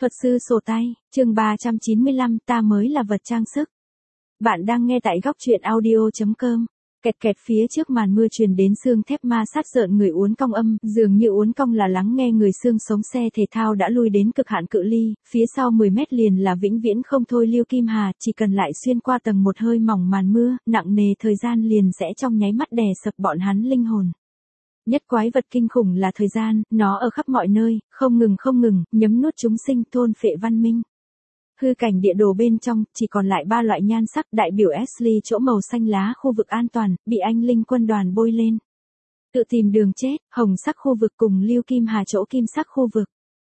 Thuật sư sổ tay, chương 395, ta mới là vật trang sức. Bạn đang nghe tại góc truyện audio.com. Kẹt kẹt phía trước màn mưa truyền đến xương thép ma sát rợn người uốn cong âm, dường như uốn cong là lắng nghe người xương sống xe thể thao đã lui đến cực hạn cự ly, phía sau 10 mét liền là vĩnh viễn không thôi Liêu Kim Hà, chỉ cần lại xuyên qua tầng một hơi mỏng màn mưa, nặng nề thời gian liền sẽ trong nháy mắt đè sập bọn hắn linh hồn. Nhất quái vật kinh khủng là thời gian, nó ở khắp mọi nơi, không ngừng, nhấm nuốt chúng sinh, thôn phệ văn minh. Hư cảnh địa đồ bên trong, chỉ còn lại 3 loại nhan sắc, đại biểu Ashley chỗ màu xanh lá khu vực an toàn, bị anh linh quân đoàn bôi lên. Tự tìm đường chết, hồng sắc khu vực cùng Liêu Kim Hà chỗ kim sắc khu vực.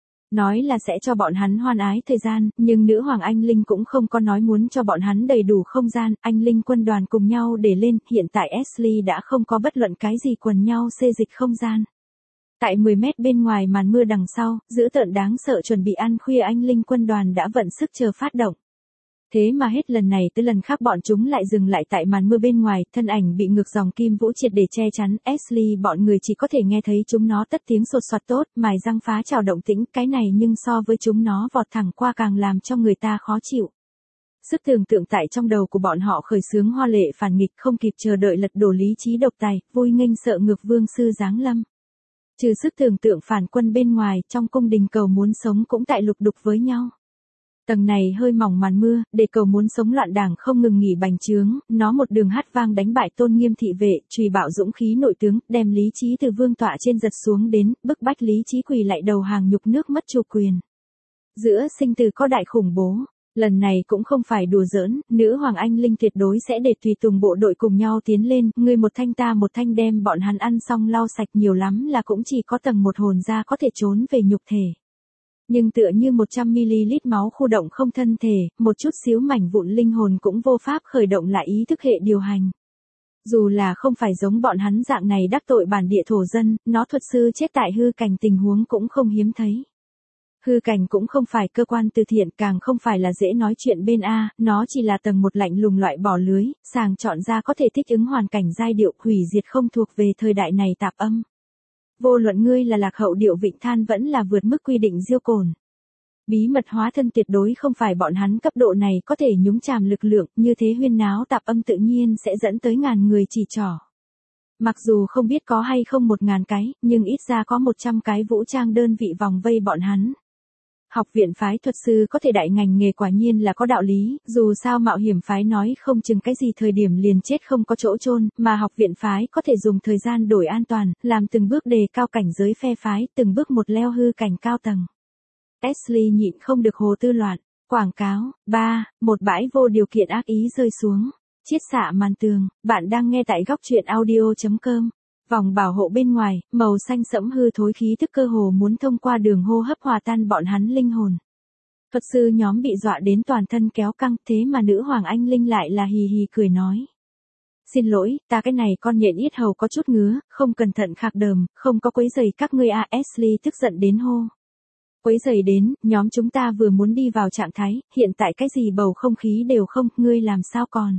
Nói là sẽ cho bọn hắn hoan ái thời gian, nhưng nữ hoàng anh linh cũng không có nói muốn cho bọn hắn đầy đủ không gian, anh linh quân đoàn cùng nhau để lên, hiện tại Ashley đã không có bất luận cái gì quần nhau xê dịch không gian. Tại 10 mét bên ngoài màn mưa đằng sau, dữ tợn đáng sợ chuẩn bị ăn khuya anh linh quân đoàn đã vận sức chờ phát động. Thế mà hết lần này tới lần khác bọn chúng lại dừng lại tại màn mưa bên ngoài, thân ảnh bị ngược dòng kim vũ triệt để che chắn, Ashley bọn người chỉ có thể nghe thấy chúng nó tất tiếng sột soạt tốt, mài răng phá trào động tĩnh, cái này nhưng so với chúng nó vọt thẳng qua càng làm cho người ta khó chịu. Sức tưởng tượng tại trong đầu của bọn họ khởi xướng hoa lệ phản nghịch, không kịp chờ đợi lật đổ lý trí độc tài, vui nghênh sợ ngược vương sư giáng lâm. Trừ sức tưởng tượng phản quân bên ngoài, trong cung đình cầu muốn sống cũng tại lục đục với nhau. Tầng này hơi mỏng màn mưa, để cầu muốn sống loạn đảng không ngừng nghỉ bành trướng, nó một đường hát vang đánh bại tôn nghiêm thị vệ, trùy bạo dũng khí nội tướng, đem lý trí từ vương tọa trên giật xuống đến, bức bách lý trí quỳ lại đầu hàng nhục nước mất chủ quyền. Giữa sinh tử có đại khủng bố. Lần này cũng không phải đùa giỡn, nữ hoàng anh linh tuyệt đối sẽ để tùy tùng bộ đội cùng nhau tiến lên, ngươi một thanh ta một thanh đem bọn hắn ăn xong lau sạch, nhiều lắm là cũng chỉ có tầng một hồn ra có thể trốn về nhục thể. Nhưng tựa như 100ml máu khu động không thân thể, một chút xíu mảnh vụn linh hồn cũng vô pháp khởi động lại ý thức hệ điều hành. Dù là không phải giống bọn hắn dạng này đắc tội bản địa thổ dân, nó thuật sư chết tại hư cảnh tình huống cũng không hiếm thấy. Hư cảnh cũng không phải cơ quan từ thiện, càng không phải là dễ nói chuyện bên A, nó chỉ là tầng một lạnh lùng loại bỏ lưới, sàng chọn ra có thể thích ứng hoàn cảnh giai điệu, hủy diệt không thuộc về thời đại này tạp âm. Vô luận ngươi là lạc hậu điệu vịnh than vẫn là vượt mức quy định diêu cồn. Bí mật hóa thân tuyệt đối không phải bọn hắn cấp độ này có thể nhúng chàm lực lượng, như thế huyên náo tạp âm tự nhiên sẽ dẫn tới ngàn người chỉ trỏ. Mặc dù không biết có hay không 1000 cái, nhưng ít ra có 100 cái vũ trang đơn vị vòng vây bọn hắn. Học viện phái thuật sư có thể đại ngành nghề quả nhiên là có đạo lý, dù sao mạo hiểm phái nói không chừng cái gì thời điểm liền chết không có chỗ chôn, mà học viện phái có thể dùng thời gian đổi an toàn, làm từng bước đề cao cảnh giới phe phái, từng bước một leo hư cảnh cao tầng. Ashley nhịn không được hồ tư loạn, quảng cáo, một bãi vô điều kiện ác ý rơi xuống, chiết xạ màn tường, bạn đang nghe tại góc truyện audio.com. Vòng bảo hộ bên ngoài, màu xanh sẫm hư thối khí thức cơ hồ muốn thông qua đường hô hấp hòa tan bọn hắn linh hồn. Thuật sư nhóm bị dọa đến toàn thân kéo căng, thế mà nữ hoàng anh linh lại là hì hì cười nói. Xin lỗi, ta cái này con nhện yết hầu có chút ngứa, không cẩn thận khạc đờm, không có quấy giày các ngươi à. Ashley tức giận đến hô. Quấy giày đến, nhóm chúng ta vừa muốn đi vào trạng thái, hiện tại cái gì bầu không khí đều không, ngươi làm sao còn.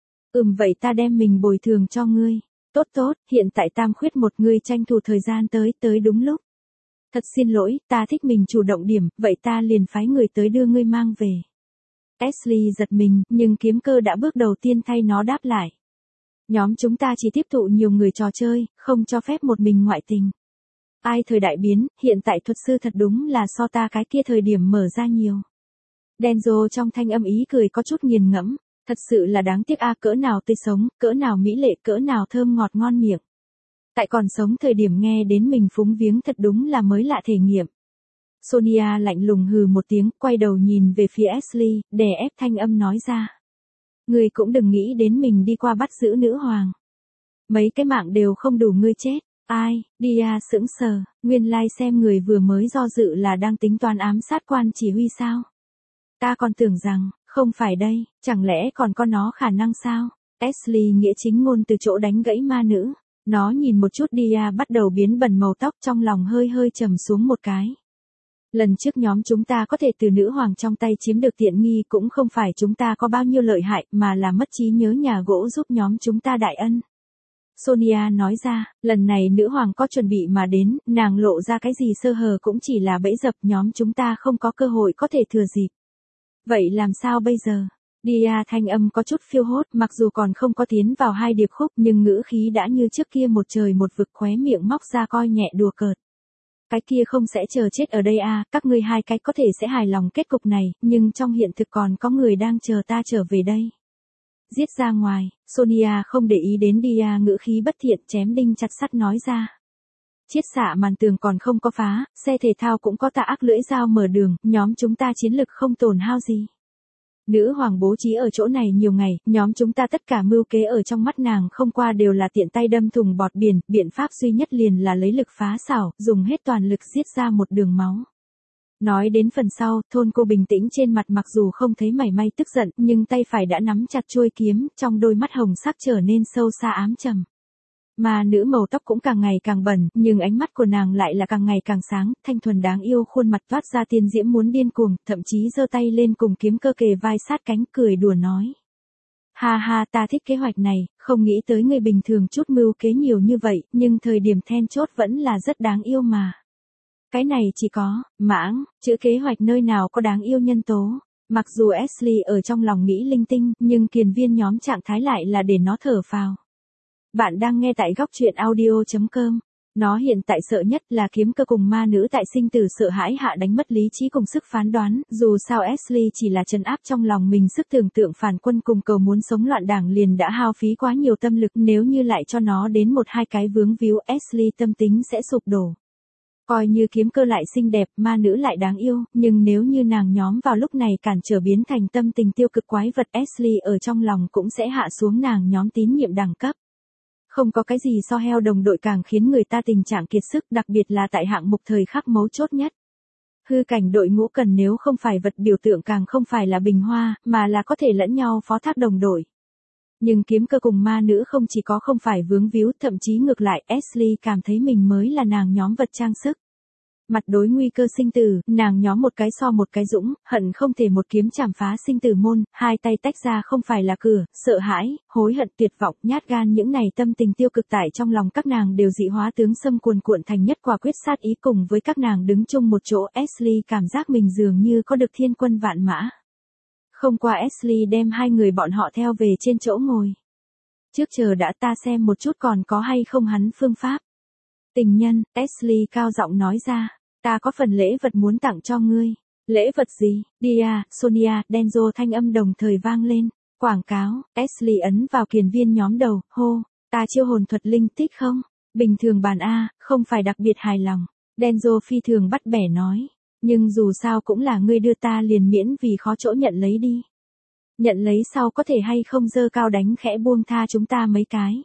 Vậy ta đem mình bồi thường cho ngươi. Tốt, hiện tại tam khuyết một, người tranh thủ thời gian tới đúng lúc. Thật xin lỗi, ta thích mình chủ động điểm, vậy ta liền phái người tới đưa ngươi mang về. Ashley giật mình, nhưng kiếm cơ đã bước đầu tiên thay nó đáp lại. Nhóm chúng ta chỉ tiếp thụ nhiều người trò chơi, không cho phép một mình ngoại tình. Ai thời đại biến, hiện tại thuật sư thật đúng là so ta cái kia thời điểm mở ra nhiều. Denzo trong thanh âm ý cười có chút nghiền ngẫm. Thật sự là đáng tiếc a, cỡ nào tươi sống, cỡ nào mỹ lệ, cỡ nào thơm ngọt ngon miệng. Tại còn sống thời điểm nghe đến mình phúng viếng thật đúng là mới lạ thể nghiệm. Sonia lạnh lùng hừ một tiếng, quay đầu nhìn về phía Ashley, đè ép thanh âm nói ra. Ngươi cũng đừng nghĩ đến mình đi qua bắt giữ nữ hoàng. Mấy cái mạng đều không đủ ngươi chết. Ai, Dia sững sờ, nguyên lai xem người vừa mới do dự là đang tính toán ám sát quan chỉ huy sao. Ta còn tưởng rằng, không phải đây, chẳng lẽ còn có nó khả năng sao? Ashley nghĩa chính ngôn từ chỗ đánh gãy ma nữ. Nó nhìn một chút Dia bắt đầu biến bẩn màu tóc, trong lòng hơi trầm xuống một cái. Lần trước nhóm chúng ta có thể từ nữ hoàng trong tay chiếm được tiện nghi cũng không phải chúng ta có bao nhiêu lợi hại, mà là mất trí nhớ nhà gỗ giúp nhóm chúng ta đại ân. Sonia nói ra, lần này nữ hoàng có chuẩn bị mà đến, nàng lộ ra cái gì sơ hở cũng chỉ là bẫy dập, nhóm chúng ta không có cơ hội có thể thừa dịp. Vậy làm sao bây giờ? Dia thanh âm có chút phiêu hốt, mặc dù còn không có tiến vào hai điệp khúc nhưng ngữ khí đã như trước kia một trời một vực, khóe miệng móc ra coi nhẹ đùa cợt. Cái kia không sẽ chờ chết ở đây à, các ngươi hai cái có thể sẽ hài lòng kết cục này, nhưng trong hiện thực còn có người đang chờ ta trở về đây. Giết ra ngoài, Sonia không để ý đến Dia ngữ khí bất thiện, chém đinh chặt sắt nói ra. Chiết xạ màn tường còn không có phá, xe thể thao cũng có tà ác lưỡi dao mở đường, nhóm chúng ta chiến lực không tổn hao gì. Nữ hoàng bố trí ở chỗ này nhiều ngày, nhóm chúng ta tất cả mưu kế ở trong mắt nàng không qua đều là tiện tay đâm thùng bọt biển, biện pháp duy nhất liền là lấy lực phá xảo, dùng hết toàn lực giết ra một đường máu. Nói đến phần sau, thôn cô bình tĩnh trên mặt mặc dù không thấy mảy may tức giận, nhưng tay phải đã nắm chặt chuôi kiếm, trong đôi mắt hồng sắc trở nên sâu xa ám trầm. Mà nữ màu tóc cũng càng ngày càng bẩn, nhưng ánh mắt của nàng lại là càng ngày càng sáng, thanh thuần đáng yêu, khuôn mặt toát ra tiên diễm muốn điên cuồng, thậm chí giơ tay lên cùng kiếm cơ kề vai sát cánh, cười đùa nói. Ha ha, ta thích kế hoạch này, không nghĩ tới người bình thường chút mưu kế nhiều như vậy, nhưng thời điểm then chốt vẫn là rất đáng yêu mà. Cái này chỉ có, mãng, chữ kế hoạch nơi nào có đáng yêu nhân tố. Mặc dù Ashley ở trong lòng nghĩ linh tinh, nhưng kiền viên nhóm trạng thái lại là để nó thở phào. Bạn đang nghe tại góc truyện audio.com. Nó hiện tại sợ nhất là kiếm cơ cùng ma nữ tại sinh tử sợ hãi hạ đánh mất lý trí cùng sức phán đoán, dù sao Ashley chỉ là trấn áp trong lòng mình sức tưởng tượng phản quân cùng cầu muốn sống loạn đảng liền đã hao phí quá nhiều tâm lực, nếu như lại cho nó đến một hai cái vướng víu Ashley tâm tính sẽ sụp đổ. Coi như kiếm cơ lại xinh đẹp, ma nữ lại đáng yêu, nhưng nếu như nàng nhóm vào lúc này cản trở biến thành tâm tình tiêu cực quái vật Ashley ở trong lòng cũng sẽ hạ xuống nàng nhóm tín nhiệm đẳng cấp. Không có cái gì so heo đồng đội càng khiến người ta tình trạng kiệt sức, đặc biệt là tại hạng mục thời khắc mấu chốt nhất. Hư cảnh đội ngũ cần nếu không phải vật biểu tượng càng không phải là bình hoa, mà là có thể lẫn nhau phó thác đồng đội. Nhưng kiếm cơ cùng ma nữ không chỉ có không phải vướng víu, thậm chí ngược lại, Ashley cảm thấy mình mới là nàng nhóm vật trang sức. Mặt đối nguy cơ sinh tử, nàng nhóm một cái so một cái dũng, hận không thể một kiếm chảm phá sinh tử môn, hai tay tách ra không phải là cửa, sợ hãi, hối hận, tuyệt vọng, nhát gan, những này tâm tình tiêu cực tại trong lòng các nàng đều dị hóa tướng xâm cuồn cuộn thành nhất quả quyết sát ý, cùng với các nàng đứng chung một chỗ, Ashley cảm giác mình dường như có được thiên quân vạn mã. Không qua Ashley đem hai người bọn họ theo về trên chỗ ngồi. Trước chờ đã, ta xem một chút còn có hay không hắn phương pháp. Tình nhân, Ashley cao giọng nói ra, ta có phần lễ vật muốn tặng cho ngươi. Lễ vật gì? Dia, Sonia, Denzo thanh âm đồng thời vang lên. Quảng cáo, Ashley ấn vào kiền viên nhóm đầu, hô, ta chiêu hồn thuật linh thích không? Bình thường bàn A, không phải đặc biệt hài lòng. Denzo phi thường bắt bẻ nói, nhưng dù sao cũng là ngươi đưa, ta liền miễn vì khó chỗ nhận lấy đi. Nhận lấy sau có thể hay không dơ cao đánh khẽ buông tha chúng ta mấy cái.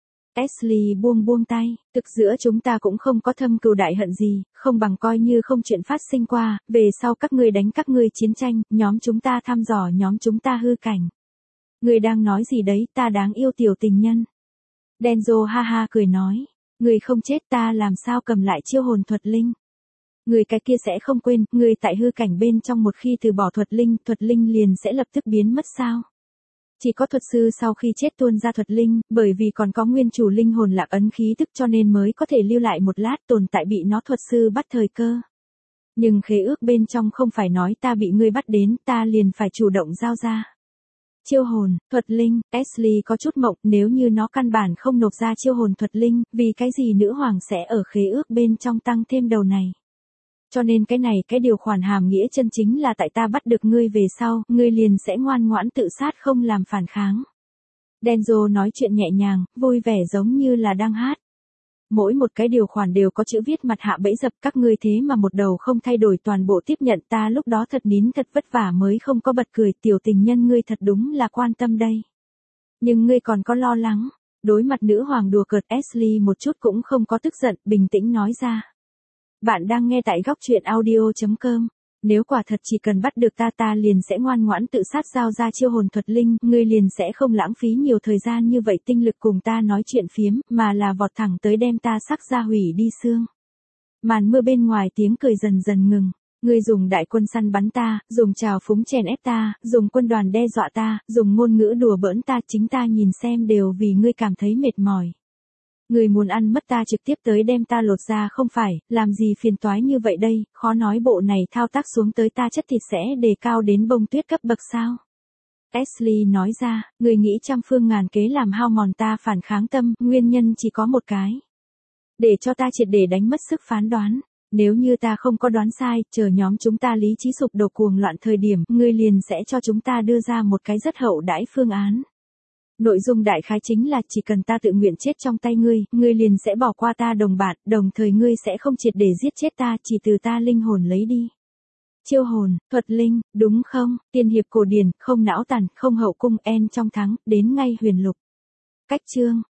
Ashley buông tay, thực giữa chúng ta cũng không có thâm cừu đại hận gì, không bằng coi như không chuyện phát sinh qua, về sau các ngươi đánh các ngươi chiến tranh, nhóm chúng ta thăm dò nhóm chúng ta hư cảnh. Ngươi đang nói gì đấy, ta đáng yêu tiểu tình nhân. Denzo ha ha cười nói, ngươi không chết ta làm sao cầm lại chiêu hồn thuật linh. Người cái kia sẽ không quên, người tại hư cảnh bên trong một khi từ bỏ thuật linh liền sẽ lập tức biến mất sao? Chỉ có thuật sư sau khi chết tuôn ra thuật linh, bởi vì còn có nguyên chủ linh hồn lạc ấn khí tức cho nên mới có thể lưu lại một lát, tồn tại bị nó thuật sư bắt thời cơ. Nhưng khế ước bên trong không phải nói ta bị ngươi bắt đến, ta liền phải chủ động giao ra. Chiêu hồn, thuật linh, Ashley có chút mộng, nếu như nó căn bản không nộp ra chiêu hồn thuật linh, vì cái gì nữ hoàng sẽ ở khế ước bên trong tăng thêm đầu này. Cho nên cái điều khoản hàm nghĩa chân chính là tại ta bắt được ngươi về sau, ngươi liền sẽ ngoan ngoãn tự sát không làm phản kháng. Denzo nói chuyện nhẹ nhàng, vui vẻ giống như là đang hát. Mỗi một cái điều khoản đều có chữ viết mặt hạ bẫy dập, các ngươi thế mà một đầu không thay đổi toàn bộ tiếp nhận, ta lúc đó thật nín thật vất vả mới không có bật cười, tiểu tình nhân ngươi thật đúng là quan tâm đây. Nhưng ngươi còn có lo lắng, đối mặt nữ hoàng đùa cợt Ashley một chút cũng không có tức giận, bình tĩnh nói ra. Bạn đang nghe tại góc truyện audio.com. Nếu quả thật chỉ cần bắt được ta liền sẽ ngoan ngoãn tự sát giao ra chiêu hồn thuật linh, ngươi liền sẽ không lãng phí nhiều thời gian như vậy tinh lực cùng ta nói chuyện phiếm, mà là vọt thẳng tới đem ta sắc ra hủy đi xương. Màn mưa bên ngoài tiếng cười dần dần ngừng. Ngươi dùng đại quân săn bắn ta, dùng trào phúng chèn ép ta, dùng quân đoàn đe dọa ta, dùng ngôn ngữ đùa bỡn ta, chính ta nhìn xem đều vì ngươi cảm thấy mệt mỏi. Người muốn ăn mất ta trực tiếp tới đem ta lột ra không phải, làm gì phiền toái như vậy đây, khó nói bộ này thao tác xuống tới ta chất thịt sẽ đề cao đến bông tuyết cấp bậc sao. Ashley nói ra, người nghĩ trăm phương ngàn kế làm hao mòn ta phản kháng tâm, nguyên nhân chỉ có một cái. Để cho ta triệt để đánh mất sức phán đoán. Nếu như ta không có đoán sai, chờ nhóm chúng ta lý trí sụp đổ cuồng loạn thời điểm, ngươi liền sẽ cho chúng ta đưa ra một cái rất hậu đãi phương án. Nội dung đại khái chính là chỉ cần ta tự nguyện chết trong tay ngươi liền sẽ bỏ qua ta đồng bạn, đồng thời ngươi sẽ không triệt để giết chết ta, chỉ từ ta linh hồn lấy đi. Chiêu hồn, thuật linh, đúng không? Tiên hiệp cổ điển, không não tàn, không hậu cung, en trong thắng, đến ngay huyền lục. Cách chương